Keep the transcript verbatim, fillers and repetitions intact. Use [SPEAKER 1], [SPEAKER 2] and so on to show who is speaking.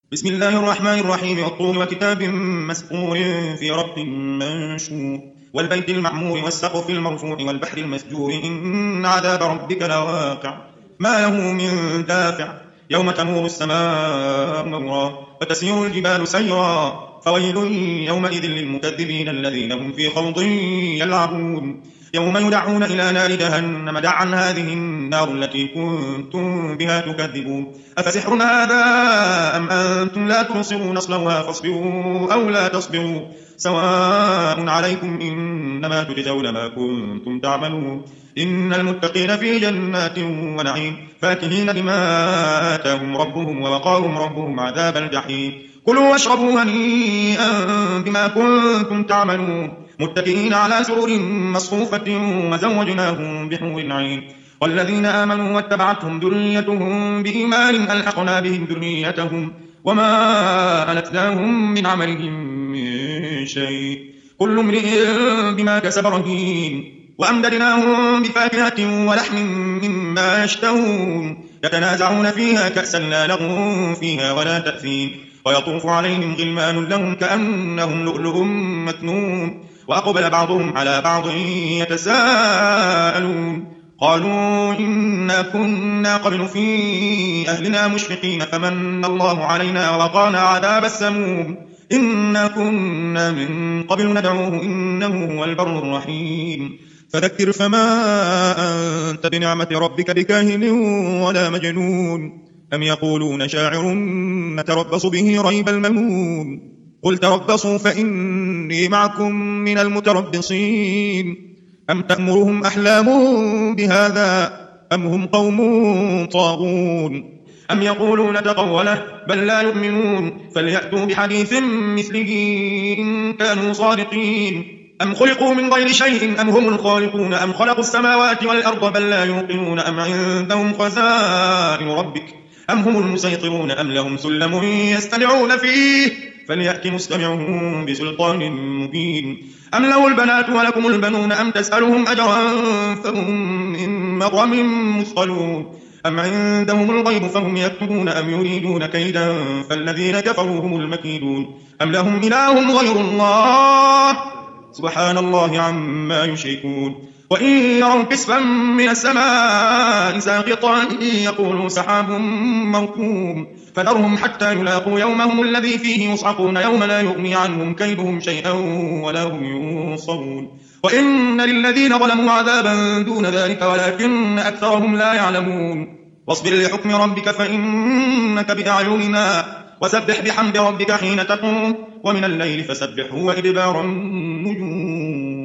[SPEAKER 1] بسم الله الرحمن الرحيم والطور وكتاب مسطور في رق منشور والبيت المعمور والسقف المرفوع والبحر المسجور إن عذاب ربك لواقع ما له من دافع يوم تمور السماء مورا وتسير الجبال سيرا فويل يومئذ للمكذبين الذين هم في خوض يلعبون يوم يدعون إلى نار جهنم دعا هذه النار التي كنتم بها تكذبون أفسحر هذا أم أنتم لا تبصرون اصلوها فاصبروا أو لا تصبروا سواء عليكم إنما تجزون ما كنتم تعملون إن المتقين في جنات ونعيم فاكهين بما آتاهم ربهم ووقاهم ربهم عذاب الجحيم كلوا واشربوا هنيئا بما كنتم تعملون متكئين على سرر مصفوفة وزوجناهم بحور عين والذين آمنوا واتبعتهم ذريتهم بإيمان ألحقنا بهم ذريتهم وما ألتناهم من عملهم من شيء كل امرئ بما كسب رهين وأمددناهم بفاكهة ولحم مما يشتهون يتنازعون فيها كأسا لا لغو فيها ولا تأثيم ويطوف عليهم غلمان لهم كأنهم لؤلؤ مكنون وأقبل بعضهم على بعض يتساءلون قالوا إنا كنا قبل في أهلنا مشفقين فمن الله علينا ووقانا عذاب السموم إنا كنا من قبل ندعوه إنه هو البر الرحيم فذكر فما أنت بنعمة ربك بكاهن ولا مجنون أم يقولون شاعر نتربص به ريب المنون قل تربصوا فإني معكم من المتربصين أم تأمرهم أحلامهم بهذا أم هم قوم طاغون أم يقولون تقوله بل لا يؤمنون فليأتوا بحديث مثله إن كانوا صادقين أم خلقوا من غير شيء أم هم الخالقون أم خلقوا السماوات والأرض بل لا يوقنون أم عندهم خزائن ربك أم هم المسيطرون أم لهم سلم يستمعون فيه فليأت مستمعهم بسلطان مبين أم له البنات ولكم البنون أم تسألهم أجرا فهم من مغرم مثقلون أم عندهم الغيب فهم يكتبون أم يريدون كيدا فالذين كفروا هم المكيدون أم لهم إله غير الله سبحان الله عما يشركون وإن يروا كسفا من السماء ساقطا يقولوا سحاب مركوم فذرهم حتى يلاقوا يومهم الذي فيه يصعقون يوم لا يغني عنهم كيدهم شيئا ولا هم ينصرون وإن للذين ظلموا عذابا دون ذلك ولكن أكثرهم لا يعلمون واصبر لحكم ربك فإنك بأعيننا وسبح بحمد ربك حين تقوم ومن الليل فسبحه وإدبار النجوم